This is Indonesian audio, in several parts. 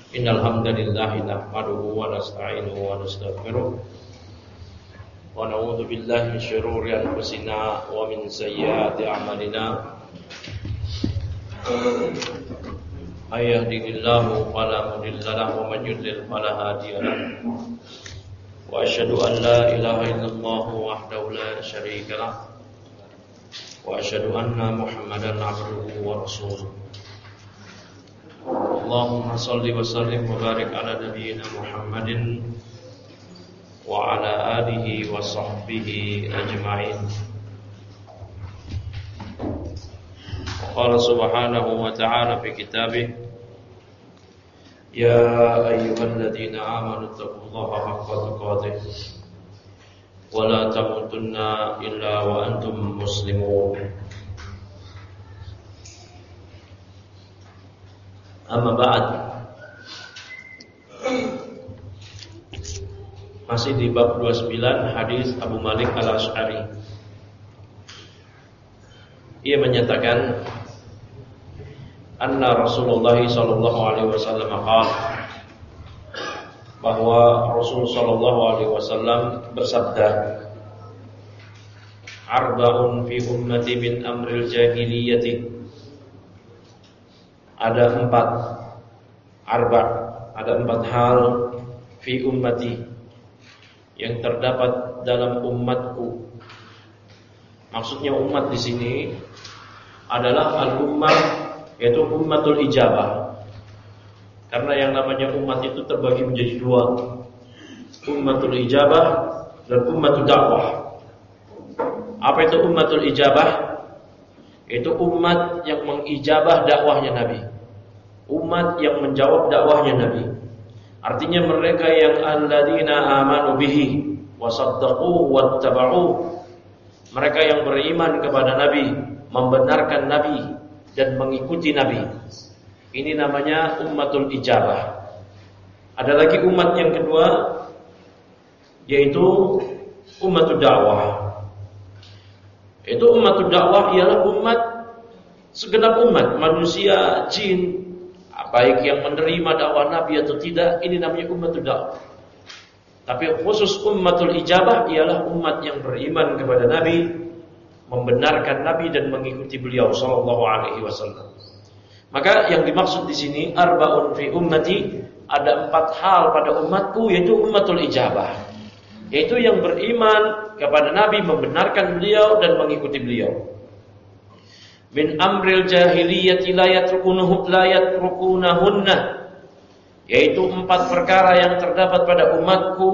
Innal hamdalillah nahmaduhu wa nasta'inuhu wa nastaghfiruh wa na'udzu billahi min shururi anfusina wa min sayyiati a'malina. May yahdihillahu fala mudilla lahu wa man yudlil fala hadiya lahu. Wa asyhadu an la ilaha illallah wahdahu la syarika lahu wa asyhadu anna Muhammadan 'abduhu wa rasuluh. Allahumma salli wa sallim wa barik ala nabiyyina Muhammadin wa ala alihi wa sahbihi ajma'in. Qala subhanahu wa ta'ala fi kitabih, ya ayyuhalladzina amanu taqullaha haqqa tuqatih wa la tamutunna illa wa antum muslimun. Amma ba'd. Masih di bab 29 hadis Abu Malik Al-Asy'ari. Ia menyatakan anna Rasulullah sallallahu alaihi wasallam qala, bahwa Rasul sallallahu alaihi wasallam bersabda, arba'un fi ummati min amril jahiliyati. Ada empat hal fi ummati yang terdapat dalam umatku. Maksudnya umat di sini adalah al-ummah, yaitu ummatul ijabah. Karena yang namanya umat itu terbagi menjadi dua, ummatul ijabah dan ummatul dakwah. Apa itu ummatul ijabah? Itu umat yang mengijabah dakwahnya Nabi, umat yang menjawab dakwahnya Nabi. Artinya mereka yang alladzina amanu bihi wa saddaquhu wattaba'u, mereka yang beriman kepada Nabi, membenarkan Nabi dan mengikuti Nabi. Ini namanya ummatul ijabah. Ada lagi umat yang kedua, yaitu ummatul dakwah. Itu umatul dakwah ialah umat, segenap umat, manusia, jin, baik yang menerima dakwah Nabi atau tidak, ini namanya umatul dakwah. Tapi khusus ummatul ijabah ialah umat yang beriman kepada Nabi, membenarkan Nabi dan mengikuti beliau sallallahu alaihi wasallam. Maka yang dimaksud di sini arba'un fi ummati, ada 4 hal pada umatku, yaitu ummatul ijabah, yaitu yang beriman kepada Nabi, membenarkan beliau dan mengikuti beliau. Min amril jahiliyati la yatrukunahunna, yaitu 4 perkara yang terdapat pada umatku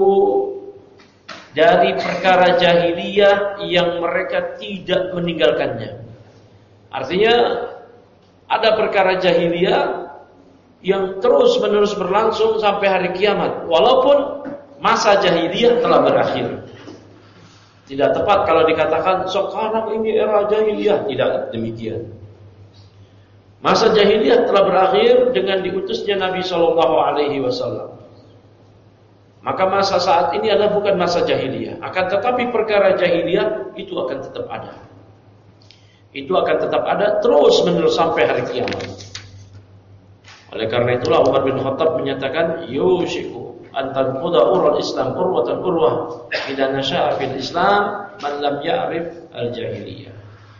dari perkara jahiliyah yang mereka tidak meninggalkannya. Artinya ada perkara jahiliyah yang terus-menerus berlangsung sampai hari kiamat, walaupun masa jahiliyah telah berakhir. Tidak tepat kalau dikatakan sekarang ini era jahiliyah, tidak demikian. Masa jahiliyah telah berakhir dengan diutusnya Nabi sallallahu alaihi wasallam. Maka masa saat ini adalah bukan masa jahiliyah, akan tetapi perkara jahiliyah itu akan tetap ada. Itu akan tetap ada terus-menerus sampai hari kiamat. Oleh karena itulah Umar bin Khattab menyatakan, yushiku antan quda urul Islam urwatan urwah idan nasha'a fil Islam man lam ya'rif al-jahiliyah.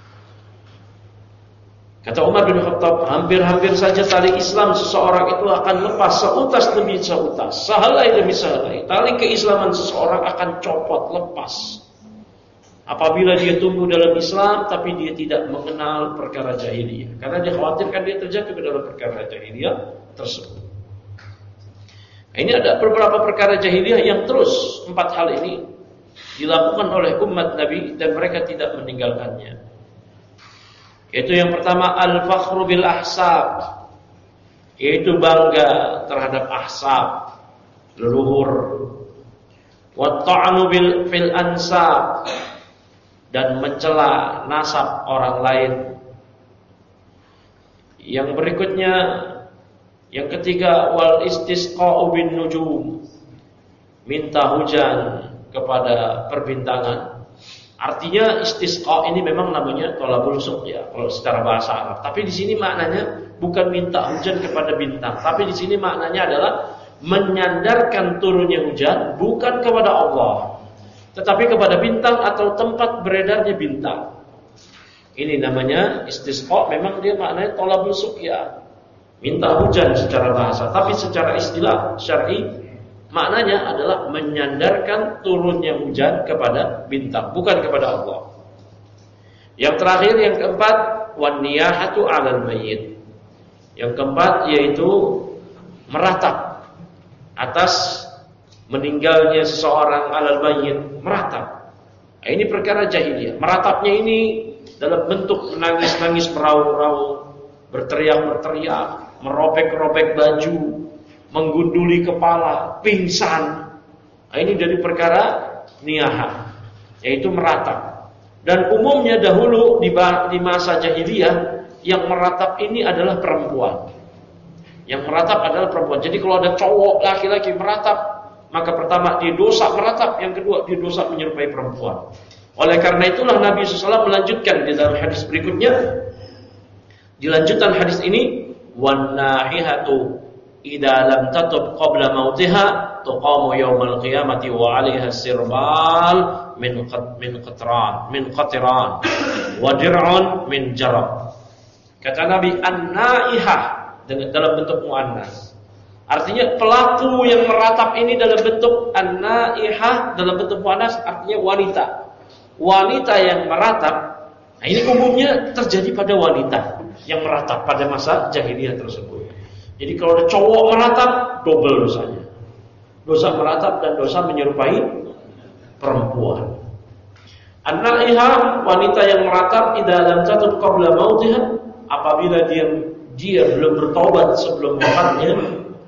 Kata Umar bin Khattab, hampir-hampir saja tali Islam seseorang itu akan lepas seutas demi seutas, sehelai demi sehelai. Tali keislaman seseorang akan copot, lepas apabila dia tumbuh dalam Islam tapi dia tidak mengenal perkara jahiliyah, karena dia khawatirkan dia terjatuh ke dalam perkara jahiliyah tersebut. Ini ada beberapa perkara jahiliyah yang terus 4 hal ini dilakukan oleh umat Nabi dan mereka tidak meninggalkannya. Yaitu yang pertama al-fakhru bil ahsab, yaitu bangga terhadap ahsab, leluhur. Wa ta'anu fil ansab, dan mencela nasab orang lain. Yang berikutnya, yang ketiga, wal istisqa'u bin nujum, minta hujan kepada perbintangan. Artinya istisqa ini memang namanya thalabul suqya kalau secara bahasa Arab. Tapi di sini maknanya bukan minta hujan kepada bintang, tapi di sini maknanya adalah menyandarkan turunnya hujan bukan kepada Allah, tetapi kepada bintang atau tempat beredarnya bintang. Ini namanya istisqa. Memang dia maknanya thalabul suqya, minta hujan secara bahasa, tapi secara istilah syar'i maknanya adalah menyandarkan turunnya hujan kepada bintang, bukan kepada Allah. Yang terakhir, yang keempat, wan niyahatu 'alal mayyit. Yang keempat yaitu meratap atas meninggalnya seseorang, 'alal mayyit, meratap. Nah, ini perkara jahiliyah. Meratapnya ini dalam bentuk menangis-nangis meraung-raung, berteriak-berteriak, merobek-robek baju, menggunduli kepala, pingsan. Nah, ini dari perkara niyahah, yaitu meratap. Dan umumnya dahulu di masa jahiliyah yang meratap ini adalah perempuan. Yang meratap adalah perempuan. Jadi kalau ada cowok laki-laki meratap, maka pertama dia dosa meratap, yang kedua dia dosa menyerupai perempuan. Oleh karena itulah Nabi SAW melanjutkan di dalam hadis berikutnya. Di lanjutan hadis ini, wan nahihatu idza lam tatub qabla mautiha tuqamu yaumal qiyamati wa 'alaiha sirbal min qatran wa dir'un min jarab. Kata Nabi, an-naihah dalam bentuk muannas. Artinya pelaku yang meratap ini dalam bentuk an-naihah, dalam bentuk muannas, artinya wanita. Wanita yang meratap. Nah, ini umumnya terjadi pada wanita yang meratap pada masa jahiliyah tersebut. Jadi kalau ada cowok meratap, double dosanya. Dosa meratap dan dosa menyerupai perempuan. An-naihah, wanita yang meratap, idza lam tatub qabla mautiha, apabila dia belum bertaubat sebelum wafatnya,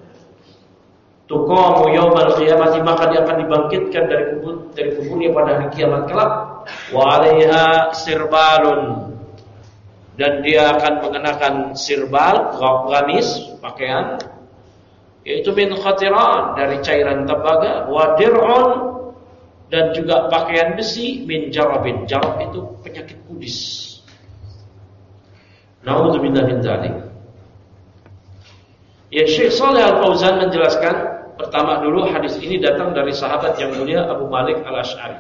tuqamu yaumal qiyamati, maka dia akan dibangkitkan dari kuburnya pada hari kiamat kelak, wa 'alaiha sirbalun, dan dia akan mengenakan sirbal, gamis, pakaian, yaitu min khatiran, dari cairan tembaga, wa dir'un, dan juga pakaian besi, min jarabin. Jarab itu penyakit kudis. Na'udzubillah min dzalik. Ya, Syekh Shalih Al-Fauzan menjelaskan, pertama dulu hadis ini datang dari sahabat yang mulia Abu Malik Al-Asy'ari.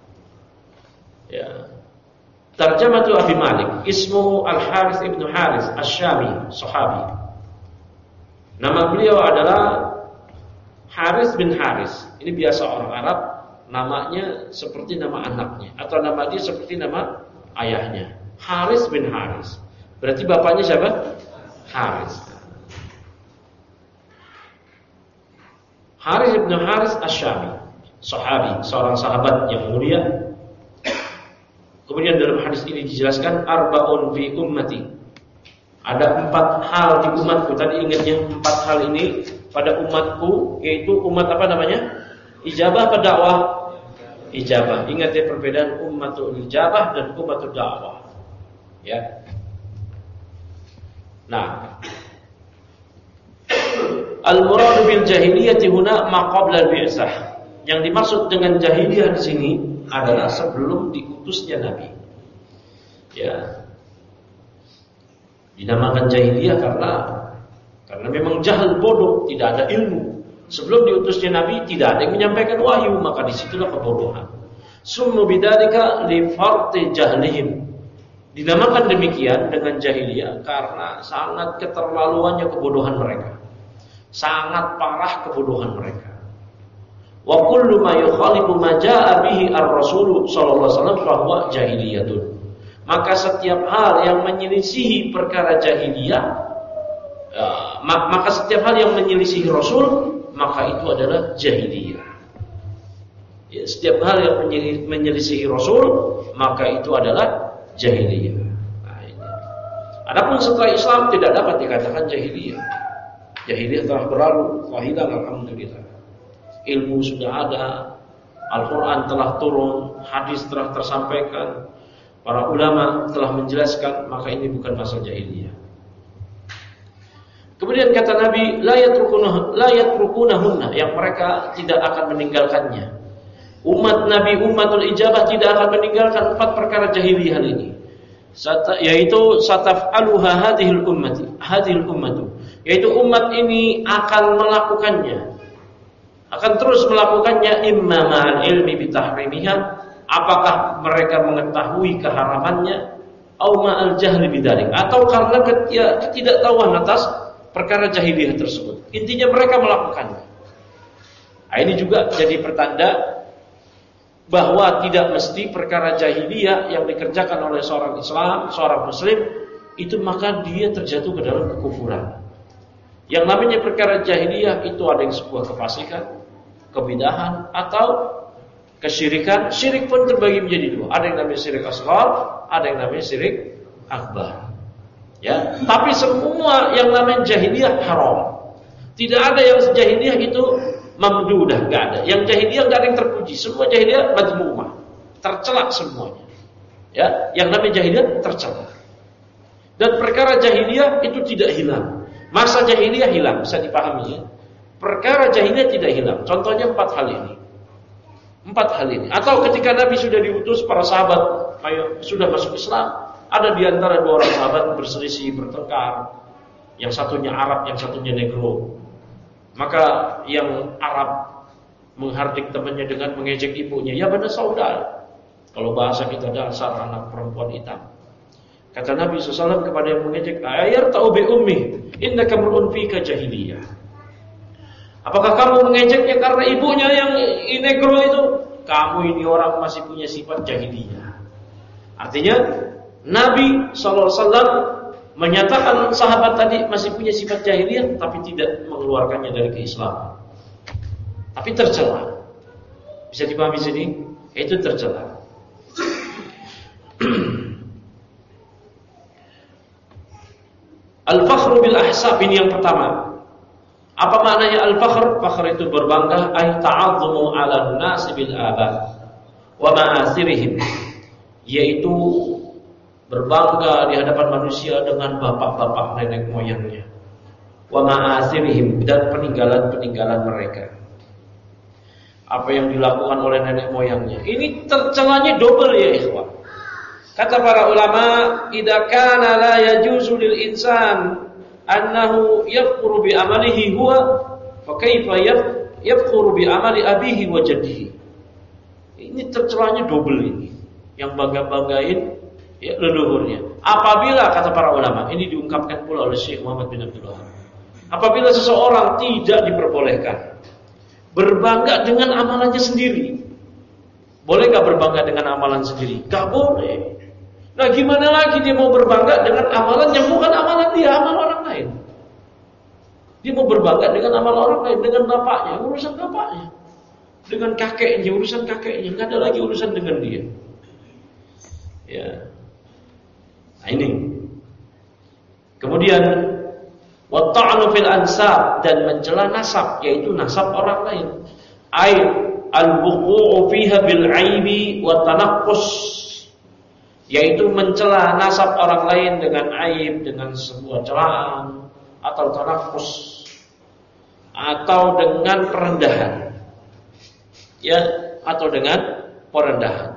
Ya. Tarjamatu Abi Malik, ismuhu Al-Harits ibn Harits Asy-Syami, sahabi. Nama beliau adalah Harits bin Harits. Ini biasa orang Arab, namanya seperti nama anaknya, atau nama dia seperti nama ayahnya. Harits bin Harits. Berarti bapaknya siapa? Harits. Harits bin Harits Asy-Syami, sahabi, seorang sahabat yang mulia. Kemudian dalam hadis ini dijelaskan arba'un fi ummati. Ada 4 hal di umatku. Tadi ingatnya 4 hal ini pada umatku, yaitu umat apa namanya? Ijabah atau dakwah? Ijabah. Ingat ya perbedaan ummatul ijabah dan ummatul dakwah. Ya. Nah, al-murad bil jahiliyati huna ma qabla al-bi'tsah. Yang dimaksud dengan jahiliyah di sini adalah sebelum diutusnya Nabi. Ya. Dinamakan jahiliyah karena memang jahil, bodoh, tidak ada ilmu. Sebelum diutusnya Nabi tidak ada yang menyampaikan wahyu, maka disitulah kebodohan. Summu bidzalika li farti jahlihim. Dinamakan demikian dengan jahiliyah karena sangat keterlaluannya kebodohan mereka. Sangat parah kebodohan mereka. Wa kullu ma yukhalifu ma jaa bihi ar-rasul sallallahu alaihi wasallam fa huwa jahiliyatun. Maka setiap hal yang menyelisihi perkara jahiliyah, maka setiap hal yang menyelisihi Rasul, maka itu adalah jahiliyah. Ya, setiap hal yang menyelisihi Rasul, maka itu adalah jahiliyah. Nah, ini. Adapun setelah Islam tidak dapat dikatakan jahiliyah. Jahiliyah telah berlalu, telah hilang, alhamdulillah. Ilmu sudah ada, Al-Quran telah turun, hadis telah tersampaikan, para ulama telah menjelaskan, maka ini bukan masa jahiliyah. Kemudian kata Nabi, la yatrukunahunna, yang mereka tidak akan meninggalkannya. Umat Nabi, umatul ijabah tidak akan meninggalkan 4 perkara jahiliyah ini. yaitu sataf'aluha hadhil ummatu, yaitu umat ini akan melakukannya, akan terus melakukannya, imma ma'al ilmi bitahrimiha, apakah mereka mengetahui keharamannya, au ma'al jahli bidzalik, atau karena ketidaktahuan atas perkara jahiliyah tersebut. Intinya mereka melakukannya. Nah, ini juga jadi pertanda bahwa tidak mesti perkara jahiliyah yang dikerjakan oleh seorang Islam, seorang Muslim, itu maka dia terjatuh ke dalam kekufuran. Yang namanya perkara jahiliyah itu ada yang sebuah kefasikan, kebidahan, atau kesyirikan. Syirik pun terbagi menjadi dua. Ada yang namanya syirik asghar, ada yang namanya syirik akbar. Ya, tapi semua yang namanya jahiliyah haram. Tidak ada yang jahiliyah itu mamdudah, enggak ada. Yang jahiliyah enggak ada yang terpuji. Semua jahiliyah madmumah, tercela semuanya. Ya, yang namanya jahiliyah tercela. Dan perkara jahiliyah itu tidak hilang. Masa jahiliyah hilang, bisa dipahami ya. Perkara jahiliyah tidak hilang. Contohnya 4 hal ini. 4 hal ini. Atau ketika Nabi sudah diutus, para sahabat sudah masuk Islam, ada di antara 2 orang sahabat berselisih, bertengkar. Yang satunya Arab, yang satunya Negro. Maka yang Arab menghardik temannya dengan mengejek ibunya, ya benar saudara. Kalau bahasa kita dasar anak perempuan hitam. Kata Nabi SAW kepada yang mengejek, ayar ta'u bi ummi, innaka mar'un fika jahiliyah. Apakah kamu mengejeknya karena ibunya yang negro itu? Kamu ini orang masih punya sifat jahiliyah. Artinya Nabi SAW menyatakan sahabat tadi masih punya sifat jahiliyah, tapi tidak mengeluarkannya dari keislaman. Tapi tercela. Bisa dipahami sini? Itu tercela. Al-fakhru bil ahsab, ini yang pertama. Apa maknanya al-fakhr? Fakhr itu berbangga, ay ta'azzumu 'alan nasi bil aba wa ma'asirihim, yaitu berbangga di hadapan manusia dengan bapak-bapak nenek moyangnya, wa ma'asirihim, dan peninggalan-peninggalan mereka. Apa yang dilakukan oleh nenek moyangnya. Ini tercelanya double ya ikhwan. Kata para ulama, idza kana la yajuzu lil insan annahu yafkhuru bi amalihi huwa, fa kaifa yafkhuru bi amali abihi wa jaddihi. Ini tercelanya double ini. Yang bangga-banggain ya leluhurnya. Apabila kata para ulama, ini diungkapkan pula oleh Syekh Muhammad bin Abdul Wahab. Apabila seseorang tidak diperbolehkan berbangga dengan amalannya sendiri. Boleh gak berbangga dengan amalan sendiri? Gak boleh. Nah gimana lagi dia mau berbangga dengan amalan yang bukan amalan dia, amal orang lain. Dia mau berbangga dengan amal orang lain, dengan bapaknya, urusan bapaknya. Dengan kakeknya, urusan kakeknya. Gak ada lagi urusan dengan dia. Ya. Nah ini. Kemudian watta'nu fil ansab, dan mencela nasab, yaitu nasab orang lain. Ai al-wuqu'u fiha bil 'aibi wa tanaqqus, yaitu mencela nasab orang lain dengan aib, dengan sebuah celaan atau tanaqqus, atau dengan perendahan. Ya, atau dengan perendahan.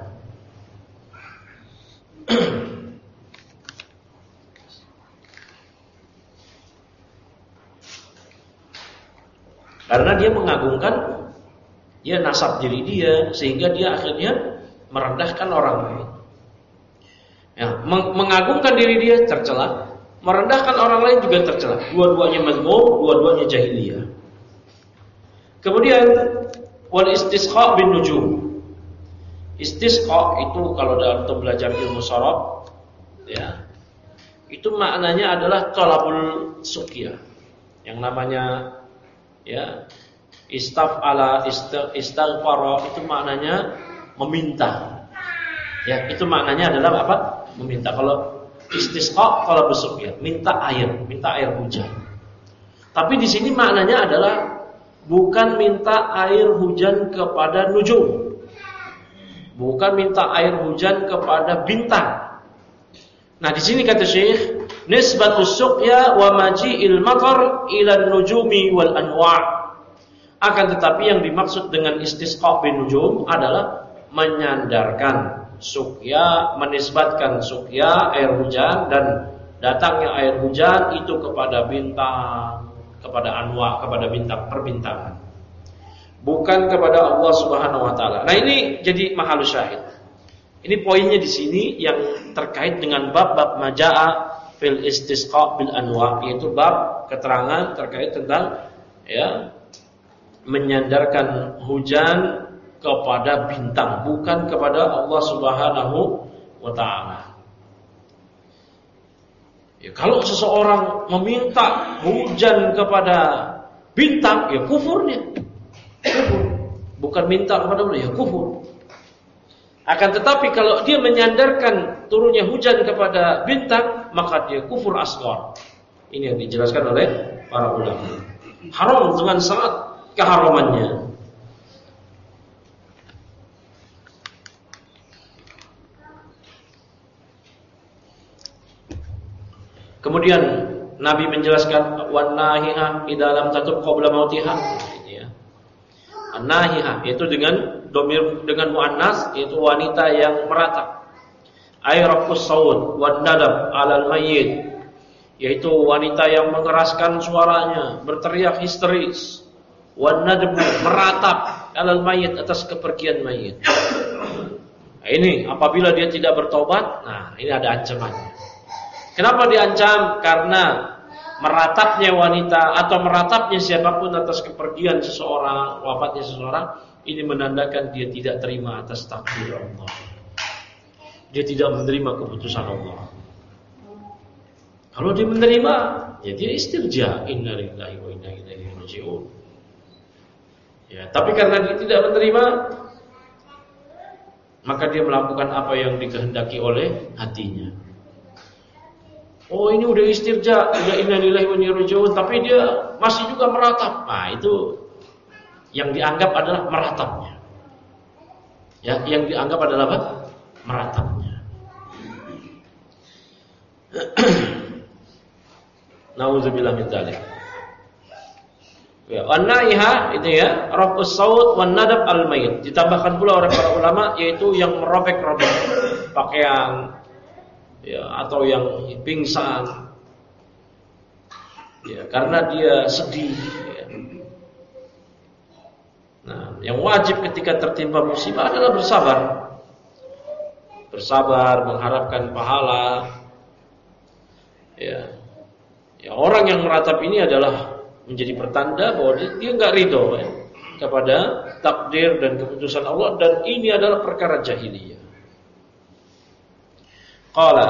Karena dia mengagungkan ya nasab diri dia, sehingga dia akhirnya merendahkan orang lain. Ya, mengagungkan diri dia tercela, merendahkan orang lain juga tercela. Dua-duanya mazmum, dua-duanya jahiliyah. Kemudian wal istisqa bin nujum. Istisqa itu kalau dalam belajar ilmu sharaf, ya, itu maknanya adalah talabul suqya. Yang namanya ya istaf'ala, istaghfara, itu maknanya meminta. Ya, itu maknanya adalah apa? Meminta. Kalau istisqa, kalau besok ya, minta air hujan. Tapi di sini maknanya adalah bukan minta air hujan kepada nujum. Bukan minta air hujan kepada bintang. Nah, di sini kata Syekh, nisbatus suqya wa maji'il matar ila nujumi wal anwa'. Akan tetapi yang dimaksud dengan istisqa bin nujum adalah menyandarkan suqya, menisbatkan suqya air hujan dan datangnya air hujan itu kepada bintang, kepada anwa, kepada bintang perbintangan, bukan kepada Allah Subhanahu wa taala. Nah, ini jadi mahalus syahid. Ini poinnya di sini yang terkait dengan bab-bab majaa fil istisqa bil anwa, yaitu bab keterangan terkait tentang menyandarkan hujan kepada bintang, bukan kepada Allah Subhanahu wa taala. Kalau seseorang meminta hujan kepada bintang, ya kufurnya. Kufur. Bukan minta kepada Allah, ya kufur. Akan tetapi kalau dia menyandarkan turunnya hujan kepada bintang, maka dia kufur asghar. Ini yang dijelaskan oleh para ulama. Haram dengan sangat keharamannya. Kemudian Nabi menjelaskan wan-nahiha idza lam tatub qabla mautiha. Ini ya. An-nahiha itu dengan domir, dengan muannas, yaitu wanita yang meratap. Ay rafus saut wan nadab 'alal mayyit, yaitu wanita yang mengeraskan suaranya, berteriak histeris. Wan nadab, meratap 'alal mayyit, atas kepergian mayit. Nah, ini apabila dia tidak bertobat, nah ini ada ancamannya. Kenapa diancam? Karena meratapnya wanita atau meratapnya siapapun atas kepergian seseorang, wafatnya seseorang, ini menandakan dia tidak terima atas takdir Allah. Dia tidak menerima keputusan Allah. Kalau dia menerima, ya dia istirja, inna lillahi wa inna ilaihi raji'un. Ya, tapi karena dia tidak menerima, maka dia melakukan apa yang dikehendaki oleh hatinya. Oh, ini udah istirja, udah inna lillahi wa inna ilaihi raji'un, tapi dia masih juga meratap. Nah, itu yang dianggap adalah meratapnya. Ya, yang dianggap adalah apa? Meratapnya. Nauzubillah min dzalik. Ya, wan-naiha itu ya, rafus saut wan nadab al-mayyit. Ditambahkan pula oleh para ulama, yaitu yang merobek-robek pakaian, ya, atau yang pingsan, ya, karena dia sedih. Ya. Nah, yang wajib ketika tertimpa musibah adalah bersabar, mengharapkan pahala. Ya, ya, orang yang meratap ini adalah menjadi pertanda bahwa dia enggak ridho ya, kepada takdir dan keputusan Allah, dan ini adalah perkara jahiliyah. Qala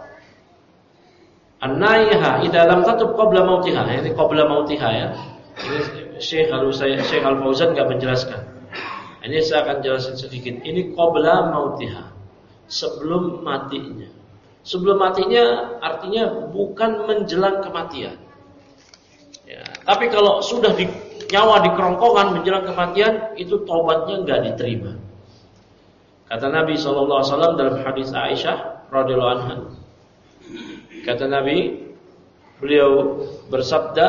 an-naiha idza lam tatub qabla mautiha. Ini qabla mautiha ya. Ini Syekh Al-Fauzan enggak menjelaskan. Ini saya akan jelaskan sedikit. Ini qabla mautiha, sebelum matinya. Sebelum matinya artinya bukan menjelang kematian. Ya, tapi kalau sudah nyawa di kerongkongan menjelang kematian, itu taubatnya enggak diterima. Kata Nabi SAW dalam hadis Aisyah radhiyallahu anha, kata Nabi, beliau bersabda,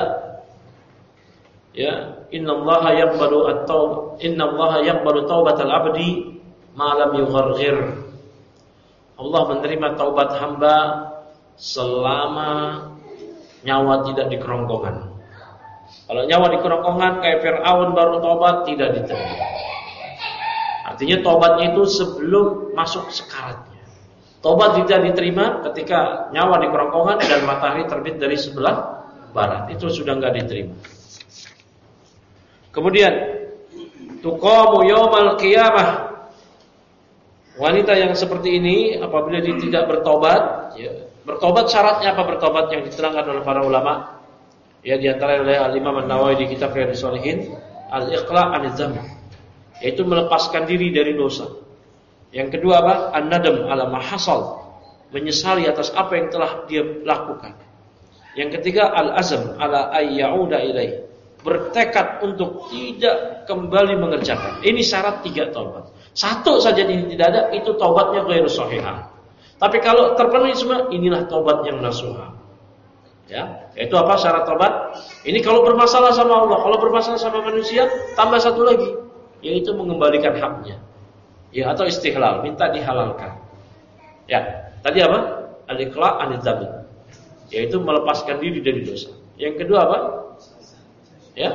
ya, innallaha yaqbalu taubatal abdi ma lam yugharghir. Allah menerima taubat hamba selama nyawa tidak di kerongkongan. Kalau nyawa di kerongkongan kayak Fir'aun baru taubat, tidak diterima. Artinya taubatnya itu sebelum masuk sekaratnya. Taubat tidak diterima ketika nyawa di kerongkongan dan matahari terbit dari sebelah barat. Itu sudah enggak diterima. Kemudian tuqamu yaumal qiyamah. Wanita yang seperti ini apabila dia tidak bertobat, ya, bertobat syaratnya apa bertobat yang diterangkan oleh para ulama? Ya, di antara oleh Al-Imam An-Nawawi di kitab Riyadhus Shalihin, al-iqla' 'anil dzamb, yaitu melepaskan diri dari dosa. Yang kedua apa? An-nadam 'ala ma hasal, menyesali atas apa yang telah dia lakukan. Yang ketiga al-azm 'ala ay ya'uda ilaih, bertekad untuk tidak kembali mengerjakan. Ini syarat 3 taubat. Satu saja ini tidak ada, itu taubatnya ghairu shahihah. Tapi kalau terpenuhi semua, inilah taubat yang nasuha. Ya, itu apa syarat taubat? Ini kalau bermasalah sama Allah, kalau bermasalah sama manusia, tambah satu lagi, yaitu mengembalikan haknya. Ya, atau istihlal, minta dihalalkan. Ya, tadi apa? Al-iqla' anidz dzambi. Yaitu melepaskan diri dari dosa. Yang kedua apa? Ya.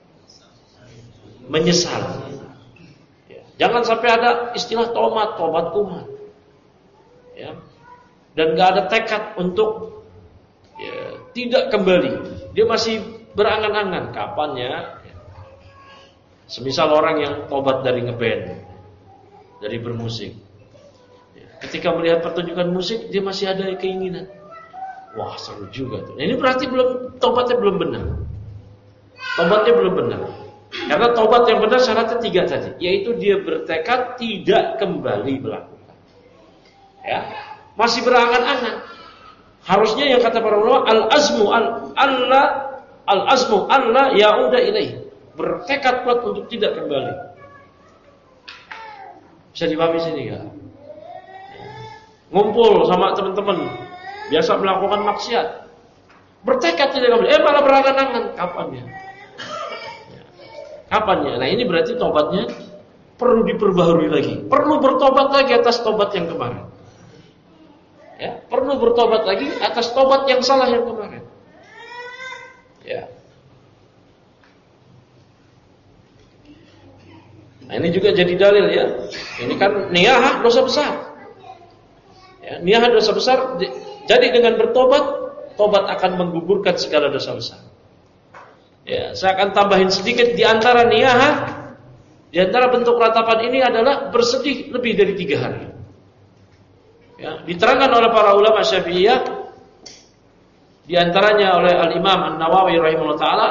Menyesal. Ya. Jangan sampai ada istilah tobat kumat. Ya. Dan enggak ada tekad untuk tidak kembali. Dia masih berangan-angan kapannya. Semisal orang yang tobat dari ngeband, dari bermusik. Ketika melihat pertunjukan musik, dia masih ada keinginan. Wah, seru juga tuh. Nah, ini berarti tobatnya belum benar. Tobatnya belum benar. Karena tobat yang benar syaratnya 3 tadi, yaitu dia bertekad tidak kembali melakukan. Ya, masih berangan-angan. Harusnya yang kata para ulama al-azmu Allah ya'uda ilaih. Bertekad kuat untuk tidak kembali. Bisa dipahami sini enggak? Ngumpul sama teman-teman, biasa melakukan maksiat, bertekad tidak kembali, malah berangan-angan. Kapannya? Nah, ini berarti tobatnya perlu diperbaharui lagi. Perlu bertobat lagi atas tobat yang kemarin. Ya, perlu bertobat lagi atas tobat yang salah yang kemarin. Ya. Nah, ini juga jadi dalil ya. Ini kan niyah dosa besar. Ya, niyah dosa besar. Jadi dengan bertobat, tobat akan menggugurkan segala dosa besar. Ya, saya akan tambahin sedikit di antara niyah, di antara bentuk ratapan ini adalah bersedih lebih dari 3 hari. Ya, diterangkan oleh para ulama Syafi'iyah, di antaranya oleh Al-Imam An-Nawawi rahimahullah taala,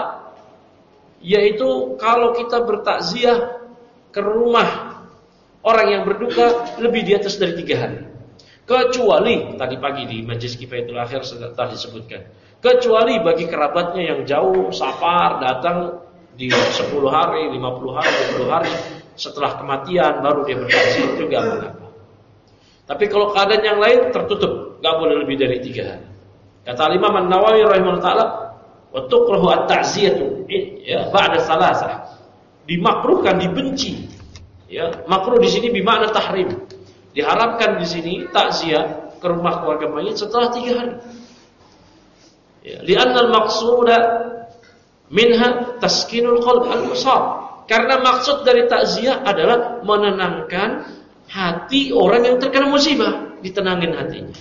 yaitu kalau kita bertakziah ke rumah orang yang berduka lebih di atas dari 3 hari. Kecuali tadi pagi di Majelis Kifayatul Akhir telah disebutkan, kecuali bagi kerabatnya yang jauh, safar, datang di 10 hari, 50 hari, 20 hari setelah kematian baru dia bertakziah, itu enggak mengapa. Tapi kalau keadaan yang lain tertutup, enggak boleh lebih dari 3 hari. Kata Imam An-Nawawi rahimahullah taala, wa tukrahu at-ta'ziyatu ya ba'da salasah. Dimakruhkan, dibenci. Ya, makruh di sini bermakna tahrim. Diharapkan di sini takziah ke rumah keluarga mayit setelah 3 hari. Ya, li'anna al-maqsuda minha taskinul qalb al-musab. Karena maksud dari takziah adalah menenangkan hati orang yang terkena musibah, ditenangin hatinya.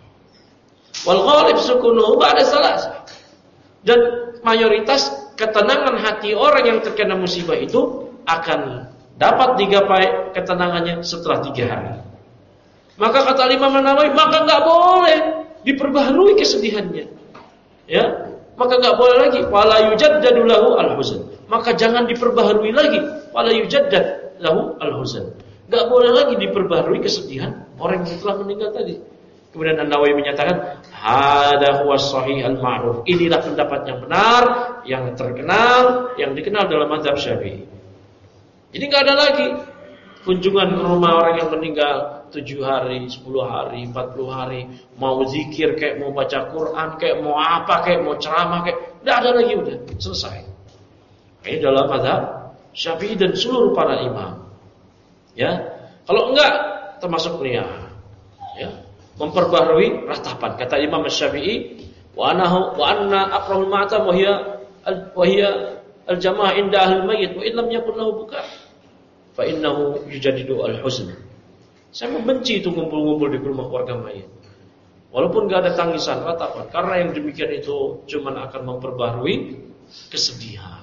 Wal ghalib sukunuhu ba'da salasah. Dan mayoritas ketenangan hati orang yang terkena musibah itu akan dapat digapai ketenangannya setelah 3 hari. Maka kata Imam An-Nawawi, maka enggak boleh diperbaharui kesedihannya. Ya, maka enggak boleh lagi wala yujaddadu lahu al-huzn. Maka jangan diperbaharui lagi wala yujaddad lahu al-huzn. Enggak boleh lagi diperbaharui kesedihan orang yang telah meninggal tadi. Kemudian An-Nawawi menyatakan, hada huwas sahih al-ma'ruf. Inilah pendapat yang benar, yang terkenal, yang dikenal dalam mazhab Syafi'i. Jadi enggak ada lagi kunjungan ke rumah orang yang meninggal 7 hari, 10 hari, 40 hari, mau zikir kayak mau baca Quran, kayak mau apa, kayak mau ceramah, kayak enggak ada lagi, udah selesai. Ini dalam mazhab Syafi'i dan seluruh para imam. Ya. Kalau enggak termasuk niyah. Ya. Memperbaharui ratapan. Kata Imam Syafi'i, wa anna aqrahul ma'tam wa hiya al-jamaah inda ahli mayyit wa illam yakun lahu buka fa innahu yujadidu al-huzn. Saya membenci itu ngumpul-ngumpul di rumah keluarga mayit. Walaupun enggak ada tangisan, ratapan, karena yang demikian itu cuma akan memperbaharui kesedihan.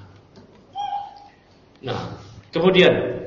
Nah, kemudian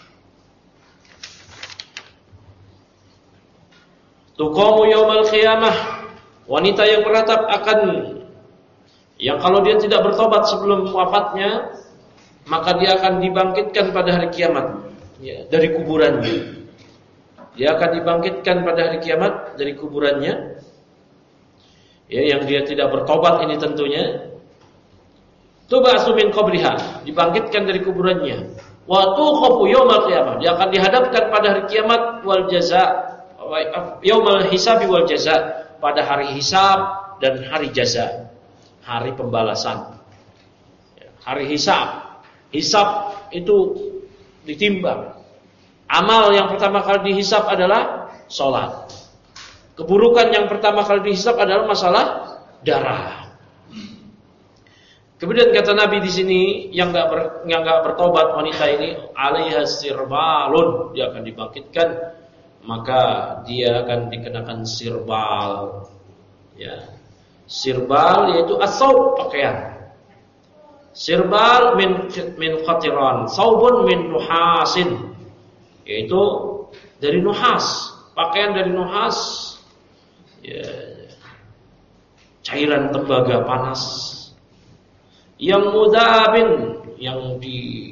tuqamu yaumal qiyamah, wanita yang meratap akan, yang kalau dia tidak bertobat sebelum wafatnya, maka dia akan dibangkitkan pada hari kiamat, ya, dari kuburannya. Dia akan dibangkitkan pada hari kiamat dari kuburannya. Ya, yang dia tidak bertobat ini tentunya. Tub'atsu min qabriha, dibangkitkan dari kuburannya. Wa tuqafu yaumal qiyamah, dia akan dihadapkan pada hari kiamat wal jazaa. Yaumal hisabi wal jaza, pada hari hisab dan hari jaza, hari pembalasan. Hari hisab, hisab itu ditimbang Amal yang pertama kali dihisab adalah sholat. Keburukan yang pertama kali dihisab adalah masalah darah. Kemudian kata Nabi di sini, yang enggak bertobat wanita ini, alaiha sirbalun, dia akan dibangkitkan, maka dia akan dikenakan sirbal. Ya. Sirbal yaitu as-saub, pakaian. Sirbal min khatiran, saubun min nuhasin, yaitu dari nuhas, pakaian dari nuhas, ya, cairan tembaga panas. Yang mudabin, yang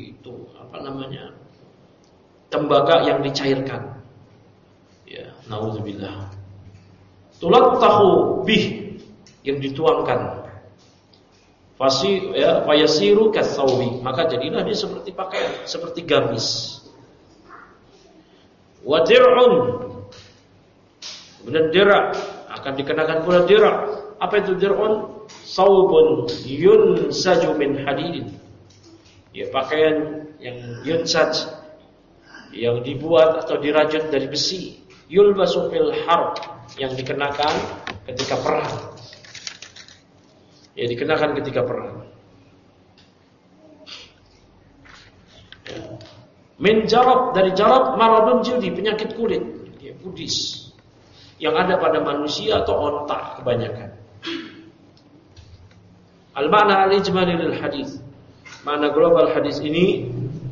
tembaga yang dicairkan. Ya, naudzubillah. Tulattahu bih, yang dituangkan. Fayasiru katsaubi, maka jadilah dia seperti pakaian, seperti gamis. Wa dir'un, kemudian dira' akan dikenakan pula dira'. Apa itu dir'un? Saubun yunsaju min hadidin, ya, pakaian yang yunsaj, yang dibuat atau dirajut dari besi. Yulbasu fil harb, yang dikenakan ketika perang, ya, dikenakan ketika perang. Ya. Min jarab, dari jarab, maradun jildi, penyakit kulit, ya, pudis yang ada pada manusia atau onta kebanyakan. Al-ma'na al-ijmali lil hadis. Makna global hadis ini,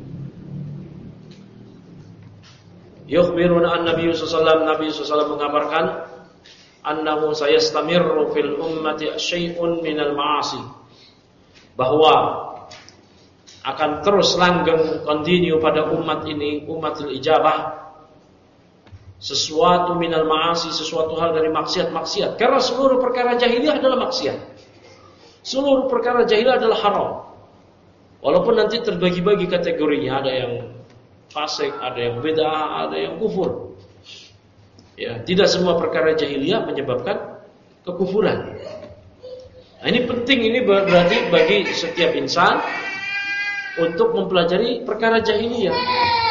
yukhbiruna an-nabiy sallallahu alaihi wasallam mengabarkan annahu sayastamirru fil ummati syai'un minal ma'asi, bahwa akan terus langgeng, continue pada umat ini, umatul ijabah, sesuatu minal ma'asi, sesuatu hal dari maksiat-maksiat. Karena seluruh perkara jahiliyah adalah maksiat. Seluruh perkara jahiliyah adalah haram. Walaupun nanti terbagi-bagi kategorinya, ada yang fasik, ada yang bid'ah, ada yang kufur. Ya, tidak semua perkara jahiliyah menyebabkan kekufuran. Nah, ini penting, ini berarti bagi setiap insan untuk mempelajari perkara jahiliyah.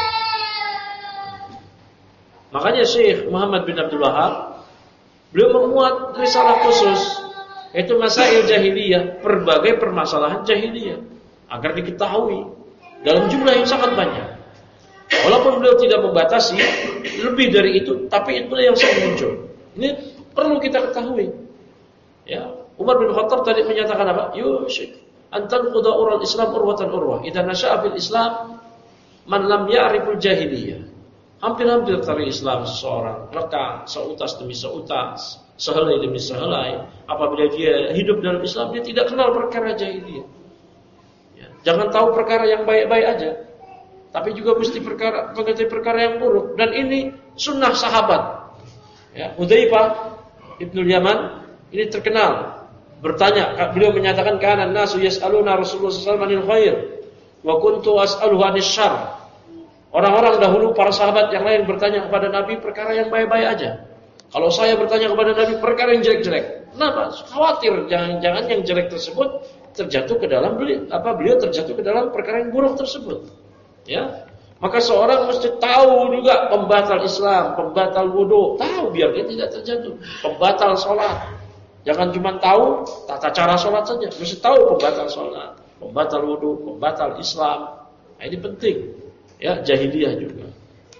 Makanya Syekh Muhammad bin Abdul Wahab, beliau memuat risalah khusus, yaitu masail jahiliyah, berbagai permasalahan jahiliyah, agar diketahui dalam jumlah yang sangat banyak. Walaupun beliau tidak membatasi lebih dari itu, tapi itulah yang sering muncul. Ini perlu kita ketahui. Ya, Umar bin Khattab tadi menyatakan apa? Yushik antan quda ural Islam urwatan urwah. Idza nasha'a fil Islam man lam ya'riful jahiliyah. Hampir-hampir dari Islam seseorang lekang seutas demi seutas, sehelai demi sehelai. Apabila dia hidup dalam Islam, dia tidak kenal perkara jahiliyah. Ya, jangan tahu perkara yang baik-baik aja, tapi juga mesti mengerti perkara yang buruk. Dan ini sunnah sahabat. Ya, Hudzaifah Ibnul Yaman ini terkenal bertanya. Beliau menyatakan, kana nasu yas'aluna Rasulullah sallallahu alaihi wasallam 'anil khair wa kuntu as'aluhu 'anil syarr. Orang-orang dahulu, para sahabat yang lain bertanya kepada Nabi perkara yang baik-baik aja. Kalau saya bertanya kepada Nabi perkara yang jelek-jelek, kenapa? Khawatir jangan-jangan yang jelek tersebut terjatuh ke dalam beliau terjatuh ke dalam perkara yang buruk tersebut. Ya, maka seorang mesti tahu juga pembatal Islam, pembatal wudu, tahu biar dia tidak terjatuh. Pembatal sholat, jangan cuma tahu tata cara sholat saja, mesti tahu pembatal sholat, pembatal wudu, pembatal Islam. Nah, ini penting. Ya, jahiliyah juga.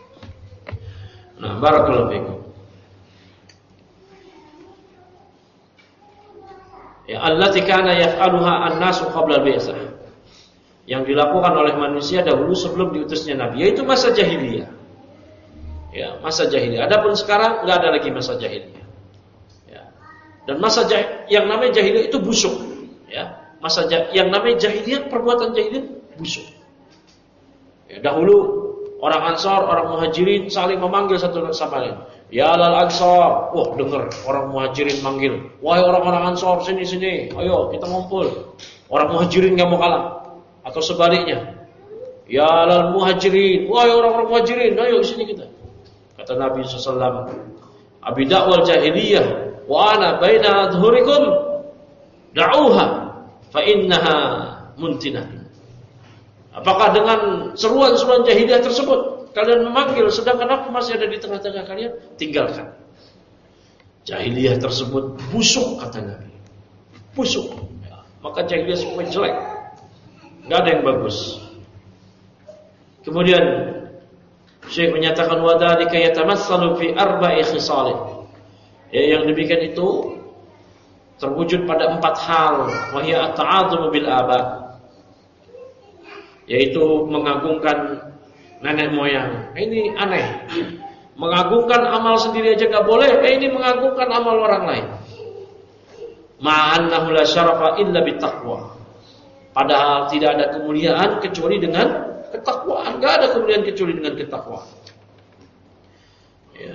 Nah, barakallahu fikum. Ya, allati kana yaf'aluha an-nasu qabla al-bi'tsah. Yang dilakukan oleh manusia dahulu sebelum diutusnya Nabi, yaitu masa jahiliyah. Ya, masa jahiliyah. Adapun sekarang enggak ada lagi masa jahiliyah. Ya. Dan yang namanya jahiliyah itu busuk, ya. Yang namanya jahiliyah, perbuatan jahiliyah busuk. Ya, dahulu orang Ansar, orang Muhajirin saling memanggil satu sama lain. Ya lal Ansar, wah dengar orang Muhajirin manggil, wahai orang-orang Ansar, sini, ayo kita ngumpul. Orang Muhajirin nggak mau kalah, atau sebaliknya. Ya lal Muhajirin, wahai orang-orang Muhajirin, ayo sini kita. Kata Nabi SAW, Abi da'wal jahiliyah, wa ana baina adhurikum, da'uha, fa innaha muntinah. Apakah dengan seruan-seruan jahiliyah tersebut kalian memanggil sedangkan aku masih ada di tengah-tengah kalian, tinggalkan. Jahiliyah tersebut busuk, kata Nabi. Busuk. Ya, maka jahiliyah semua jelek. Enggak ada yang bagus. Kemudian Syekh menyatakan wa dzalika yatamassalu fi arba'i khisal. Ya, yang demikian itu terwujud pada 4 hal, wa hiya at-ta'adzumu bil aba. Yaitu mengagungkan nenek moyang. Ini aneh. Mengagungkan amal sendiri aja enggak boleh, ini mengagungkan amal orang lain. Ma'annahu la syarafa illa bittaqwa. Padahal tidak ada kemuliaan kecuali dengan ketakwaan. Enggak ada kemuliaan kecuali dengan ketakwaan. Ya.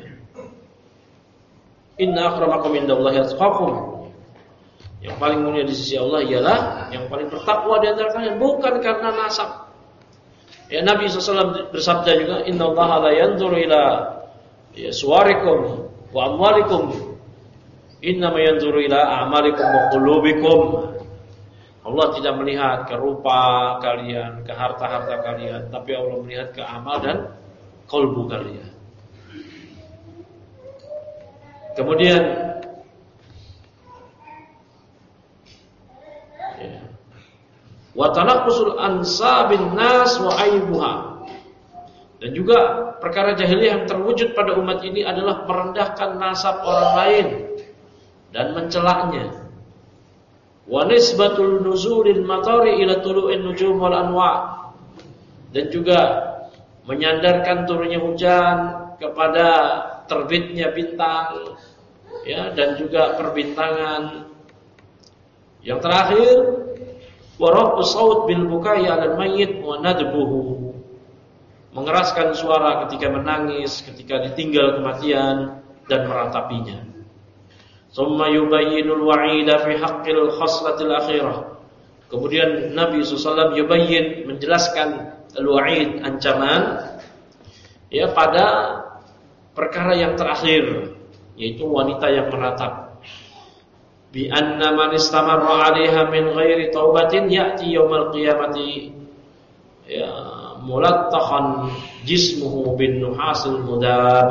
Inna akramakum indallahi atqakum. Yang paling mulia di sisi Allah ialah yang paling bertakwa di antara kalian, bukan karena nasab. Ya, Nabi SAW bersabda juga, innallaha la yanzuru ila suwarikum wa amwalikum, innama yanzuru ila a'malikum wa qulubikum. Allah tidak melihat ke rupa kalian, ke harta-harta kalian, tapi Allah melihat ke amal dan qalbu kalian. Kemudian wa tanaqqusul ansabin nas wa aibuha. Dan juga perkara jahiliyah yang terwujud pada umat ini adalah merendahkan nasab orang lain dan mencelaknya. Wa nisbatul nuzulil matari ila tulu'in nujum wal anwa. Dan juga menyandarkan turunnya hujan kepada terbitnya bintang, ya, dan juga perbintangan. Yang terakhir, wa rafu saut bil bukai 'alal mayyit wa nadbuhu. Mengeraskan suara ketika menangis, ketika ditinggal kematian dan meratapinya. Summa yubayyinul wa'ida fi haqqil khaslatil akhirah. Kemudian Nabi SAW yubayyin, menjelaskan al-wa'id, ancaman, ya, pada perkara yang terakhir, yaitu wanita yang meratap. Bi anna man istamarra 'alaiha min ghairi taubatin ya'ti yaumal qiyamati ya mulattakhan jismuhu bin nuhasil mudab.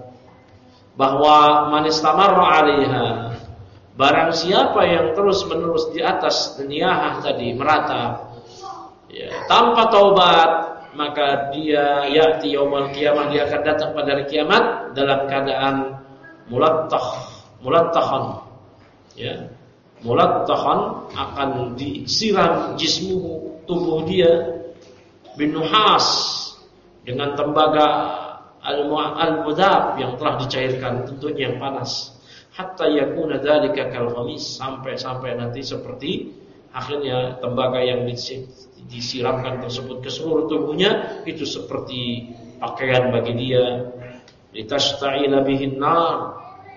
Bahwa man istamarra 'alaiha, barang siapa yang terus-menerus di atas niyahah tadi, meratap, ya, tanpa taubat, maka dia ya'ti yaumal qiyamah, dia akan datang pada hari kiamat dalam keadaan mulattakhan. Ya, mulattakhan, akan disiram jismuhu, tubuh dia, binuhas, dengan tembaga al-mudab yang telah dicairkan, tentunya yang panas, hatta yakuna dzalika kal ghamis, sampai nanti seperti akhirnya tembaga yang disiramkan tersebut ke seluruh tubuhnya itu seperti pakaian bagi dia, litasta'ila bihin nar,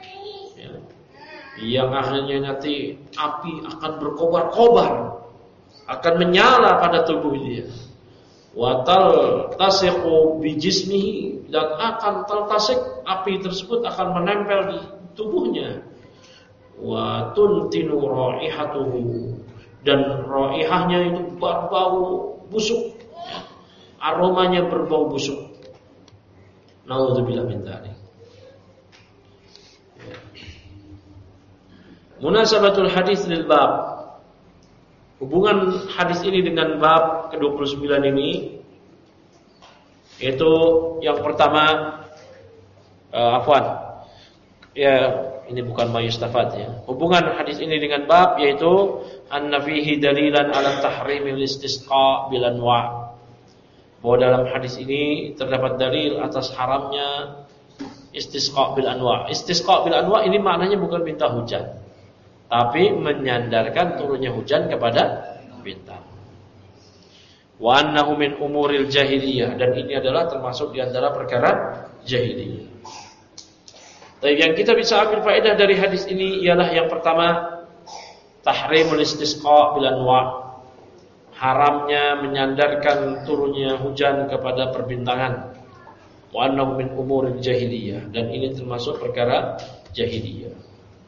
yang akhirnya nanti api akan berkobar-kobar, akan menyala pada tubuh dia. Wa taltasiqu bi jismihi, dan akan taltasik, api tersebut akan menempel di tubuhnya. Wa tuntinu raihatuhu, dan raihahnya itu berbau busuk, aromanya berbau busuk. Nauzubillah min dzalik. Munasabatul hadis lil bab. Hubungan hadis ini dengan bab ke-29 ini, yaitu yang pertama, ini bukan mayustafad, ya. Hubungan hadis ini dengan bab yaitu anna fihi dalilan ala tahrimil istisqa bil anwa. Bahwa dalam hadis ini terdapat dalil atas haramnya istisqa bil anwa. Istisqa bil anwa ini maknanya bukan minta hujan, tapi menyandarkan turunnya hujan kepada bintang. Wa annahu min umuril jahiliyah, dan ini adalah termasuk di antara perkara jahiliyah. Tapi yang kita bisa ambil faedah dari hadis ini ialah yang pertama, tahrimul istisqa bil anwa, haramnya menyandarkan turunnya hujan kepada perbintangan. Wa annahu min umuril jahiliyah, dan ini termasuk perkara jahiliyah.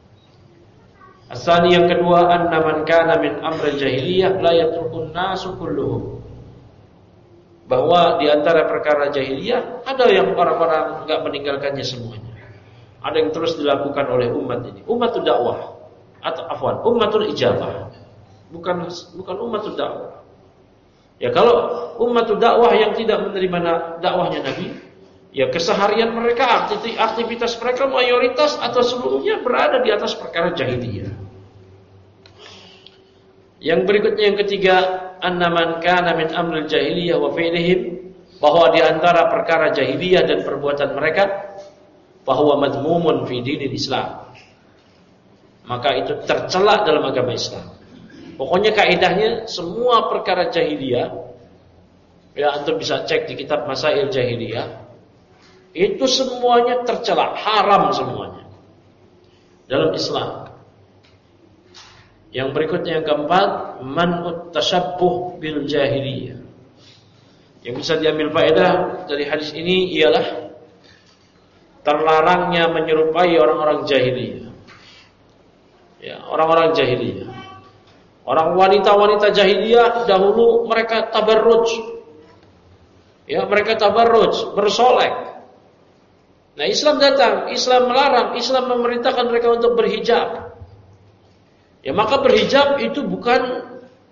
Asal yang kedua, anna man kana min amril jahiliyah la yatrukun nasu kulluhum. bahwa di antara perkara jahiliyah ada yang orang-orang enggak meninggalkannya semuanya. Ada yang terus dilakukan oleh umat ini. Ummatul dakwah atau afwan, ummatul ijabah. Bukan ummatul dakwah. Ya kalau ummatul dakwah yang tidak menerima dakwahnya Nabi, ya keseharian mereka, aktivitas mereka mayoritas atau seluruhnya berada di atas perkara jahiliyah. Yang berikutnya yang ketiga, annaman kana min amril jahiliyah wa fi'lihim, bahwa di antara perkara jahiliyah dan perbuatan mereka, bahwa madmumun fi dinil Islam, maka itu tercela dalam agama Islam. Pokoknya kaidahnya semua perkara jahiliyah, ya antum bisa cek di kitab Masail Jahiliyah, itu semuanya tercela, haram semuanya dalam Islam. Yang berikutnya yang keempat, man'ut tasyabbuh bil jahiliyah. Yang bisa diambil faedah dari hadis ini ialah terlarangnya menyerupai orang-orang jahiliyah. Ya, orang-orang jahiliyah. Orang wanita-wanita jahiliyah dahulu mereka tabarruj. Ya, mereka tabarruj, bersolek. Nah, Islam datang, Islam melarang, Islam memerintahkan mereka untuk berhijab. Ya, maka berhijab itu bukan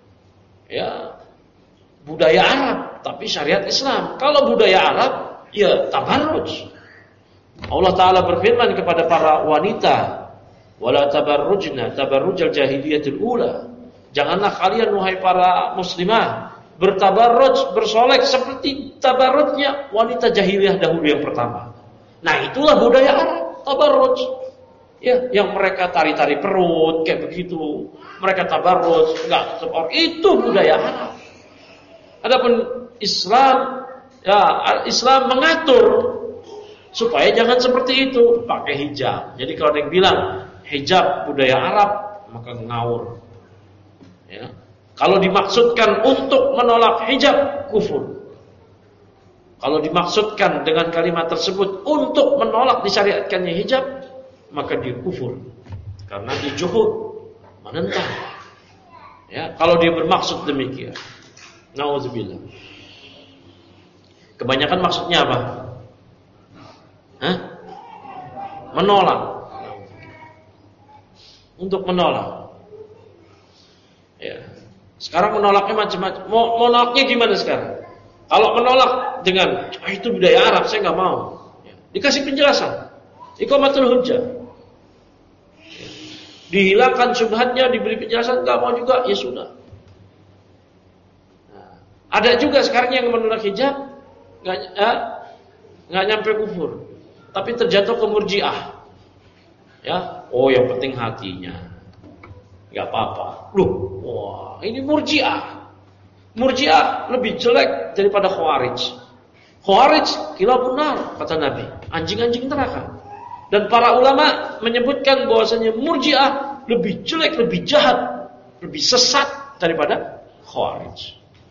ya budaya Arab, tapi syariat Islam. Kalau budaya Arab, ya tabarruj. Allah Ta'ala berfirman kepada para wanita, wala tabarrujna tabarrujal jahiliyatil ula. Janganlah kalian wahai para muslimah bertabarruj, bersolek seperti tabarrujnya wanita jahiliyah dahulu yang pertama. Nah, itulah budaya Arab, tabarruj. Ya, yang mereka tari-tari perut kayak begitu. Mereka tabarruj, enggak tutup aurat. Itu budaya Arab. Adapun Islam, ya Islam mengatur supaya jangan seperti itu, pakai hijab. Jadi kalau ada yang bilang hijab budaya Arab, maka ngawur. Ya. Kalau dimaksudkan untuk menolak hijab, kufur. Kalau dimaksudkan dengan kalimat tersebut untuk menolak disyariatkannya hijab, maka dia kufur. Karena dia juhud, menentang. Ya, kalau dia bermaksud demikian. Nauzubillah. Kebanyakan maksudnya apa? Menolak. Untuk menolak. Ya. Sekarang menolaknya macam-macam. Mau menolaknya gimana sekarang? Kalau menolak dengan itu budaya Arab, saya nggak mau. Ya. Dikasih penjelasan. Iqamatul hujjah. Ya. Dihilangkan syubhatnya, diberi penjelasan, nggak mau juga, ya sudah. Nah, ada juga sekarang yang menolak hijab, nggak nyampe kufur, tapi terjatuh ke murjiah. Ya, oh yang penting hatinya. Gak apa-apa. Loh, wah, ini murjiah. Murjiah lebih jelek daripada khawarij. Khawarij kilabun nar, kata Nabi, anjing-anjing neraka. Dan para ulama menyebutkan bahwasanya murjiah lebih jelek, lebih jahat, lebih sesat daripada khawarij.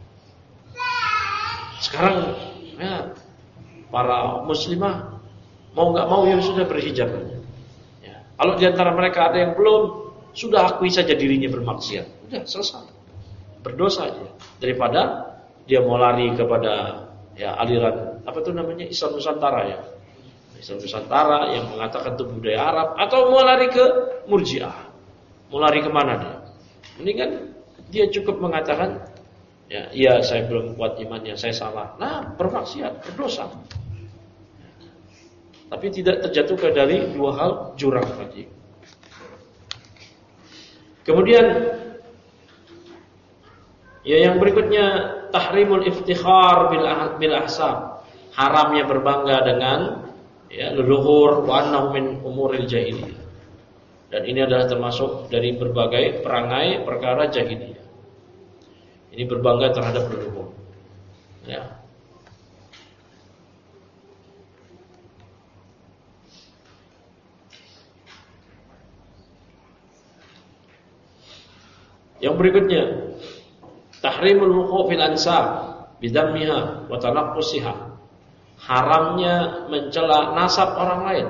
Sekarang ya, para muslimah mau nggak mau ya sudah berhijab. Ya. Kalau di antara mereka ada yang belum, sudah akui saja dirinya bermaksiat. Udah selesai. Berdosa aja. Daripada dia mau lari kepada ya aliran apa itu namanya Islam Nusantara ya. Islam Nusantara yang mengatakan itu budaya Arab, atau mau lari ke Murji'ah. Mau lari kemana dia? Mendingan dia cukup mengatakan ya, iya saya belum kuat imannya, saya salah. Nah, bermaksiat, berdosa. Tapi tidak terjatuh ke dari dua hal jurang tadi. Kemudian ya yang berikutnya tahrimul iftikhar bil ahsab, haramnya berbangga dengan ya leluhur, wa annahu min umuril jahiliyah. Dan ini adalah termasuk dari berbagai perangai perkara jahiliyah. Ini berbangga terhadap leluhur. Ya. Yang berikutnya tahrimul wuqu' fil ansab bidammiha wa tanaqqusiha. Haramnya mencela nasab orang lain.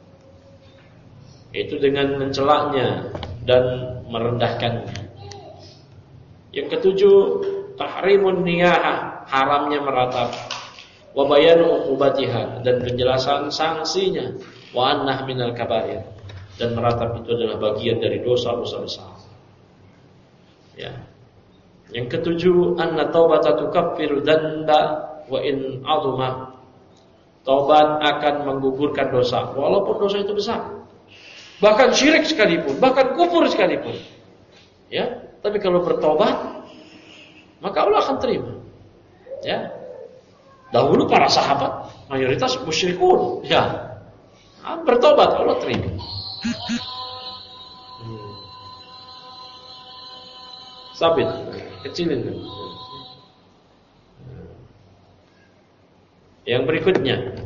Itu dengan mencelanya dan merendahkannya. Yang ketujuh tahrimun niyahah haramnya meratap, wa bayanu uqubatiha, dan penjelasan sanksinya, wa annah minal kabair, dan meratap itu adalah bagian dari dosa-dosa besar. Ya. Yang ketujuh, anna taubata tukaffiru dzanba wa in 'azuma. Taubat akan menggugurkan dosa walaupun dosa itu besar. Bahkan syirik sekalipun, bahkan kufur sekalipun. Ya, tapi kalau bertobat maka Allah akan terima. Ya. Dahulu para sahabat mayoritas musyrikun, ya. Bertobat Allah terima. Sabit, kecilin. Yang berikutnya,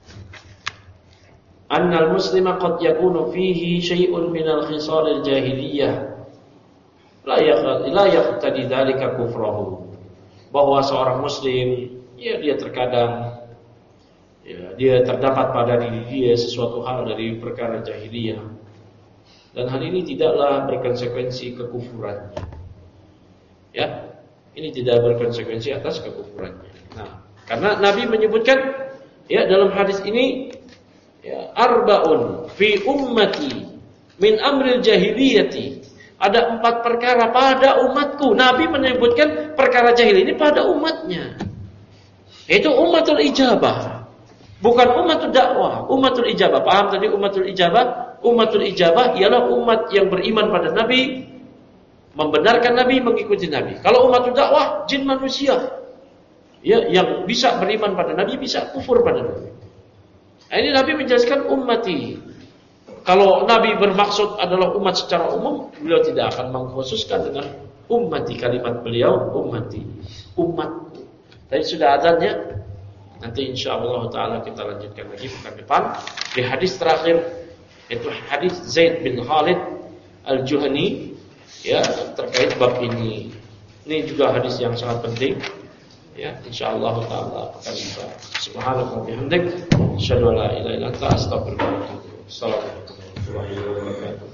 annal muslima qad yakunu fihi syai'un minal khisalil jahiliyah la yaqtadi dzalika kufrahu. Bahwa seorang muslim, ya dia terkadang, ya dia terdapat pada diri dia sesuatu hal dari perkara jahiliyah, dan hal ini tidaklah berkonsekuensi kekufurannya. Ya, ini tidak berkonsekuensi atas kekufurannya. Nah, karena Nabi menyebutkan, ya dalam hadis ini, ya, arba'un fi ummati min amril jahiliyati. Ada 4 perkara pada umatku. Nabi menyebutkan perkara jahil ini pada umatnya. Itu ummatul ijabah, bukan ummatul dakwah. Ummatul ijabah, paham tadi ummatul ijabah? Ummatul ijabah ialah umat yang beriman pada Nabi, membenarkan Nabi, mengikuti Nabi. Kalau ummatul dakwah, jin manusia, ya, yang bisa beriman pada Nabi, bisa kufur pada Nabi. Nah, ini Nabi menjelaskan ummati. Kalau Nabi bermaksud adalah umat secara umum, beliau tidak akan mengkhususkan dengan ummati. Kalimat beliau ummati, umatku. Tadi sudah adanya. Nanti insyaallah taala kita lanjutkan lagi pekan depan di hadis terakhir, yaitu hadis Zaid bin Khalid Al-Juhani, ya, terkait bab ini. Ini juga hadis yang sangat penting. Ya, insyaallah taala akan kita. Subhanallah wa bihamdik, asyhadu an la ilaha illa anta, astaghfiruka wa atubu ilaik. Assalamualaikum warahmatullahi wabarakatuh.